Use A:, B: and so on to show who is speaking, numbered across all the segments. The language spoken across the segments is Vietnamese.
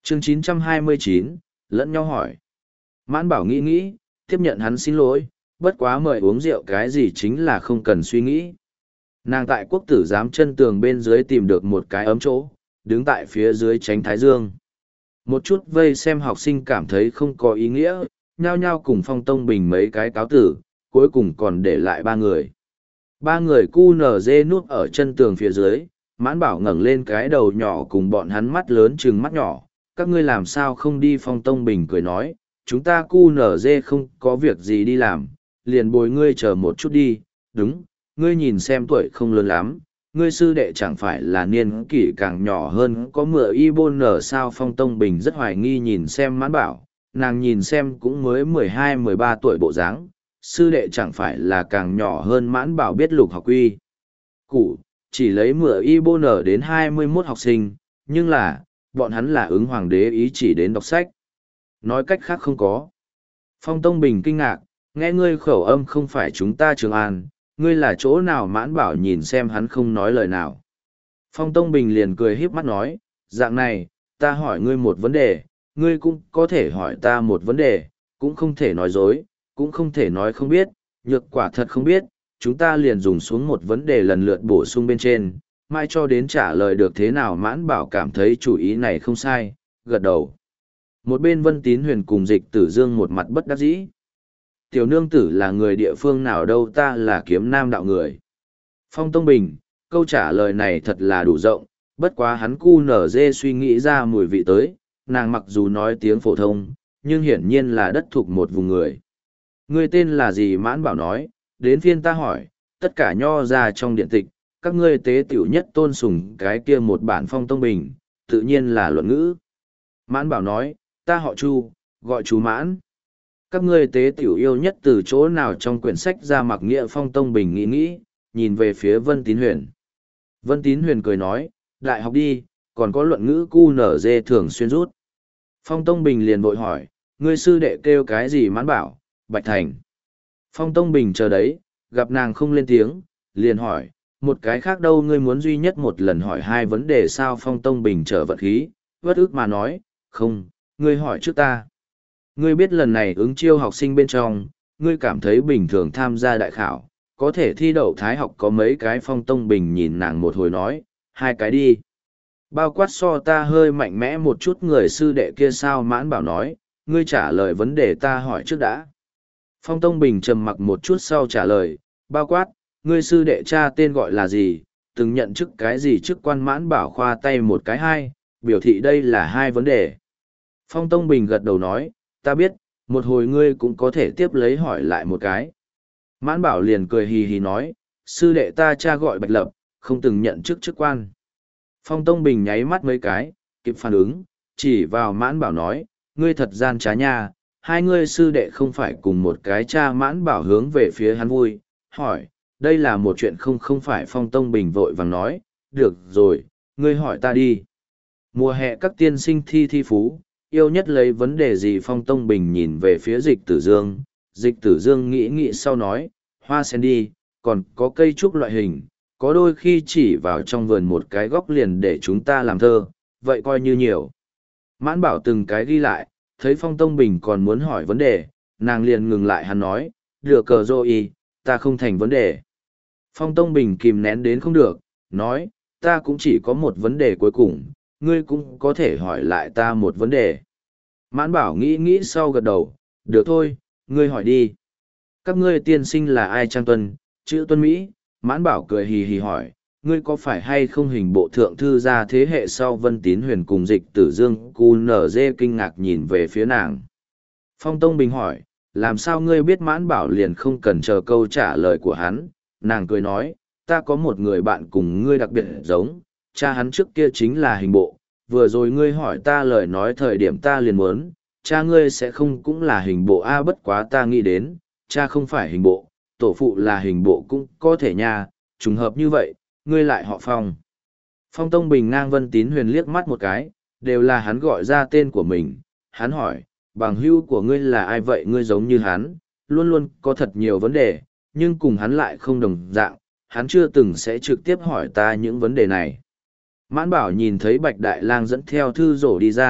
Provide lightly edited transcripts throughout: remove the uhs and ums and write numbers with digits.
A: Chương 929, lẫn nhau hỏi. Mãn Bảo nghĩ nghĩ, tiếp nhận hắn xin lỗi, bất quá mời uống rượu cái gì chính là không cần suy nghĩ. Nàng tại quốc tử giám chân tường bên dưới tìm được một cái ấm chỗ, đứng tại phía dưới tránh thái dương. Một chút vây xem học sinh cảm thấy không có ý nghĩa, nhao nhao cùng Phong Tông Bình mấy cái cáo tử, cuối cùng còn để lại ba người. Ba người cu nở dê núp ở chân tường phía dưới, Mãn Bảo ngẩng lên cái đầu nhỏ cùng bọn hắn mắt lớn trừng mắt nhỏ. Các ngươi làm sao không đi? Phong Tông Bình cười nói, chúng ta cu nở dê không có việc gì đi làm, liền bồi ngươi chờ một chút đi. Đúng, ngươi nhìn xem tuổi không lớn lắm, ngươi sư đệ chẳng phải là niên kỷ càng nhỏ hơn có mựa y bôn nở sao? Phong Tông Bình rất hoài nghi nhìn xem Mãn Bảo, nàng nhìn xem cũng mới 12-13 tuổi bộ dáng, sư đệ chẳng phải là càng nhỏ hơn. Mãn Bảo biết lục học quy củ, chỉ lấy mựa y bôn nở đến 21 học sinh, nhưng là, bọn hắn là ứng hoàng đế ý chỉ đến đọc sách. Nói cách khác không có. Phong Tông Bình kinh ngạc, nghe ngươi khẩu âm không phải chúng ta Trường An, ngươi là chỗ nào? Mãn Bảo nhìn xem hắn không nói lời nào. Phong Tông Bình liền cười híp mắt nói, dạng này, ta hỏi ngươi một vấn đề, ngươi cũng có thể hỏi ta một vấn đề, cũng không thể nói dối, cũng không thể nói không biết, nhược quả thật không biết, chúng ta liền dùng xuống một vấn đề lần lượt bổ sung bên trên, mai cho đến trả lời được thế nào. Mãn Bảo cảm thấy chủ ý này không sai, gật đầu. Một bên Vân Tín Huyền cùng Dịch Tử Dương một mặt bất đắc dĩ. Tiểu nương tử là người địa phương nào đâu? Ta là Kiếm Nam đạo người. Phong Tông Bình, câu trả lời này thật là đủ rộng, bất quá hắn cu nở dê suy nghĩ ra mùi vị tới, nàng mặc dù nói tiếng phổ thông, nhưng hiển nhiên là đất thuộc một vùng người. Ngươi tên là gì? Mãn Bảo nói, đến phiên ta hỏi, tất cả nho ra trong điện tịch, các ngươi tế tiểu nhất tôn sùng cái kia một bản. Phong Tông Bình, tự nhiên là Luận Ngữ. Mãn Bảo nói, ta họ Chu, gọi chú Mãn. Các ngươi tế tiểu yêu nhất từ chỗ nào trong quyển sách ra? Mặc nghĩa. Phong Tông Bình nghĩ nghĩ, nhìn về phía Vân Tín Huyền. Vân Tín Huyền cười nói, đại học đi, còn có Luận Ngữ cu nở dê thường xuyên rút. Phong Tông Bình liền vội hỏi, ngươi sư đệ kêu cái gì? Mãn Bảo, Bạch Thành. Phong Tông Bình chờ đấy, gặp nàng không lên tiếng, liền hỏi, một cái khác đâu? Ngươi muốn duy nhất một lần hỏi hai vấn đề sao? Phong Tông Bình trở vận khí, vất ức mà nói, không, ngươi hỏi trước ta. Ngươi biết lần này ứng chiêu học sinh bên trong, ngươi cảm thấy bình thường tham gia đại khảo, có thể thi đậu thái học có mấy cái? Phong Tông Bình nhìn nàng một hồi nói, hai cái đi. Bao quát so ta hơi mạnh mẽ một chút người sư đệ kia sao? Mãn Bảo nói, ngươi trả lời vấn đề ta hỏi trước đã. Phong Tông Bình trầm mặc một chút sau trả lời, bao quát, ngươi sư đệ cha tên gọi là gì, từng nhận chức cái gì chức quan? Mãn Bảo khoa tay một cái hai, biểu thị đây là hai vấn đề. Phong Tông Bình gật đầu nói, ta biết, một hồi ngươi cũng có thể tiếp lấy hỏi lại một cái. Mãn Bảo liền cười hì hì nói, sư đệ ta cha gọi Bạch Lập, không từng nhận chức chức quan. Phong Tông Bình nháy mắt mấy cái, kịp phản ứng, chỉ vào Mãn Bảo nói, ngươi thật gian trá nha, hai ngươi sư đệ không phải cùng một cái cha? Mãn Bảo hướng về phía hắn vui, hỏi, đây là một chuyện không phải? Phong Tông Bình vội vàng nói, được rồi, ngươi hỏi ta đi. Mùa hè các tiên sinh thi phú, yêu nhất lấy vấn đề gì? Phong Tông Bình nhìn về phía Dịch Tử Dương, Dịch Tử Dương nghĩ nghĩ sau nói, hoa sen đi, còn có cây trúc loại hình, có đôi khi chỉ vào trong vườn một cái góc liền để chúng ta làm thơ, vậy coi như nhiều. Mãn Bảo từng cái ghi lại, thấy Phong Tông Bình còn muốn hỏi vấn đề, nàng liền ngừng lại. Hắn nói, được cờ rồi, ta không thành vấn đề. Phong Tông Bình kìm nén đến không được, nói, ta cũng chỉ có một vấn đề cuối cùng, ngươi cũng có thể hỏi lại ta một vấn đề. Mãn Bảo nghĩ nghĩ sau gật đầu, được thôi, ngươi hỏi đi. Các ngươi tiên sinh là ai? Trang Tuân, chữ Tuân Mỹ. Mãn Bảo cười hì hì hỏi, ngươi có phải hay không hình bộ thượng thư gia thế hệ sau? Vân Tín Huyền cùng Dịch Tử Dương cu nở dê kinh ngạc nhìn về phía nàng. Phong Tông Bình hỏi, làm sao ngươi biết? Mãn Bảo liền không cần chờ câu trả lời của hắn, nàng cười nói, ta có một người bạn cùng ngươi đặc biệt giống, cha hắn trước kia chính là hình bộ, vừa rồi ngươi hỏi ta lời nói thời điểm ta liền muốn, cha ngươi sẽ không cũng là hình bộ a? Bất quá ta nghĩ đến, cha không phải hình bộ, tổ phụ là hình bộ cũng có thể nha, trùng hợp như vậy, ngươi lại họ Phong. Phong Tông Bình ngang Vân Tín Huyền liếc mắt một cái, đều là hắn gọi ra tên của mình, hắn hỏi, bằng hữu của ngươi là ai vậy? Ngươi giống như hắn, luôn luôn có thật nhiều vấn đề, nhưng cùng hắn lại không đồng dạng, hắn chưa từng sẽ trực tiếp hỏi ta những vấn đề này. Mãn Bảo nhìn thấy Bạch Đại Lang dẫn theo thư rổ đi ra,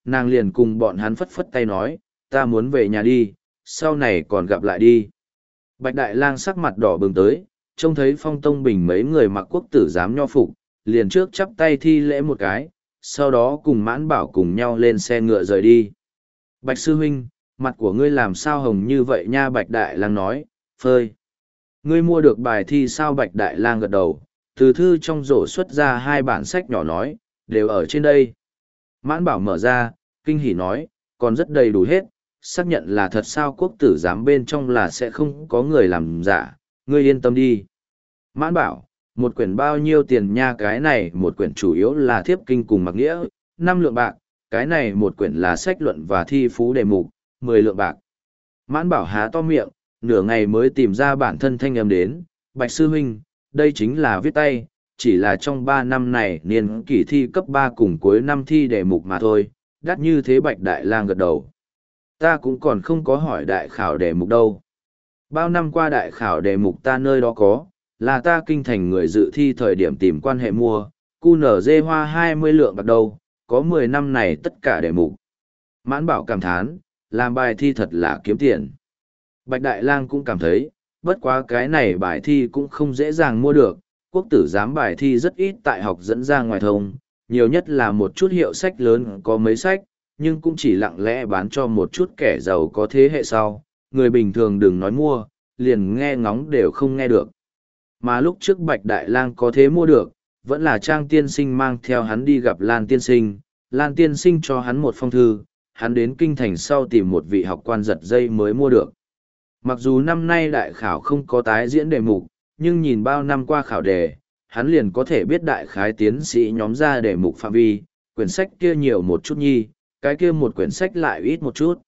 A: nàng liền cùng bọn hắn phất phất tay nói, ta muốn về nhà đi, sau này còn gặp lại đi. Bạch Đại Lang sắc mặt đỏ bừng tới, trông thấy Phong Tông Bình mấy người mặc quốc tử giám nho phục, liền trước chắp tay thi lễ một cái, sau đó cùng Mãn Bảo cùng nhau lên xe ngựa rời đi. Bạch sư huynh, mặt của ngươi làm sao hồng như vậy nha? Bạch Đại Lang nói, phơi. Ngươi mua được bài thi sao? Bạch Đại Lang gật đầu, từ thư trong rổ xuất ra 2 bản sách nhỏ nói, đều ở trên đây. Mãn Bảo mở ra, kinh hỉ nói, còn rất đầy đủ hết, xác nhận là thật sao? Quốc tử giám bên trong là sẽ không có người làm giả, ngươi yên tâm đi. Mãn Bảo, một quyển bao nhiêu tiền nha? Cái này một quyển chủ yếu là thiếp kinh cùng mặc nghĩa, 5 lượng bạc, cái này một quyển là sách luận và thi phú đề mục, 10 lượng bạc. Mãn Bảo há to miệng, nửa ngày mới tìm ra bản thân thanh âm đến, Bạch sư huynh, đây chính là viết tay, chỉ là trong 3 năm này niên kỷ thi cấp 3 cùng cuối năm thi đề mục mà thôi, đắt như thế. Bạch Đại Lang gật đầu. Ta cũng còn không có hỏi đại khảo đề mục đâu. Bao năm qua đại khảo đề mục ta nơi đó có, là ta kinh thành người dự thi thời điểm tìm quan hệ mua, QNZ hoa 20 lượng bạc đâu, có 10 năm này tất cả đề mục. Mãn Bảo cảm thán, làm bài thi thật là kiếm tiền. Bạch Đại Lang cũng cảm thấy, bất quá cái này bài thi cũng không dễ dàng mua được, quốc tử giám bài thi rất ít tại học dẫn ra ngoài thông, nhiều nhất là một chút hiệu sách lớn có mấy sách, nhưng cũng chỉ lặng lẽ bán cho một chút kẻ giàu có thế hệ sau, người bình thường đừng nói mua, liền nghe ngóng đều không nghe được. Mà lúc trước Bạch Đại Lang có thế mua được, vẫn là Trang tiên sinh mang theo hắn đi gặp Lan tiên sinh, Lan tiên sinh cho hắn một phong thư, hắn đến kinh thành sau tìm một vị học quan giật dây mới mua được. Mặc dù năm nay đại khảo không có tái diễn đề mục, nhưng nhìn bao năm qua khảo đề, hắn liền có thể biết đại khái tiến sĩ nhóm ra đề mục phạm vi, quyển sách kia nhiều một chút nhi, cái kia một quyển sách lại ít một chút.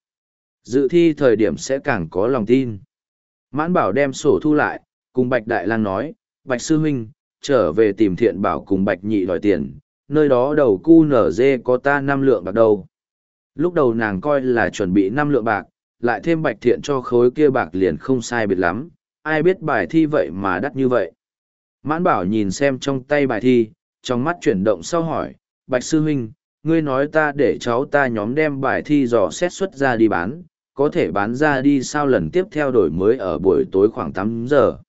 A: Dự thi thời điểm sẽ càng có lòng tin. Mãn Bảo đem sổ thu lại, cùng Bạch Đại Lang nói, Bạch sư huynh, trở về tìm Thiện Bảo cùng Bạch nhị đòi tiền, nơi đó đầu QNZ có ta 5 lượng bạc đâu. Lúc đầu nàng coi là chuẩn bị 5 lượng bạc, lại thêm Bạch Thiện cho khối kia bạc liền không sai biệt lắm, ai biết bài thi vậy mà đắt như vậy. Mãn Bảo nhìn xem trong tay bài thi, trong mắt chuyển động sau hỏi, Bạch sư huynh, ngươi nói ta để cháu ta nhóm đem bài thi dò xét xuất ra đi bán, có thể bán ra đi sao? Lần tiếp theo đổi mới ở buổi tối khoảng 8 giờ.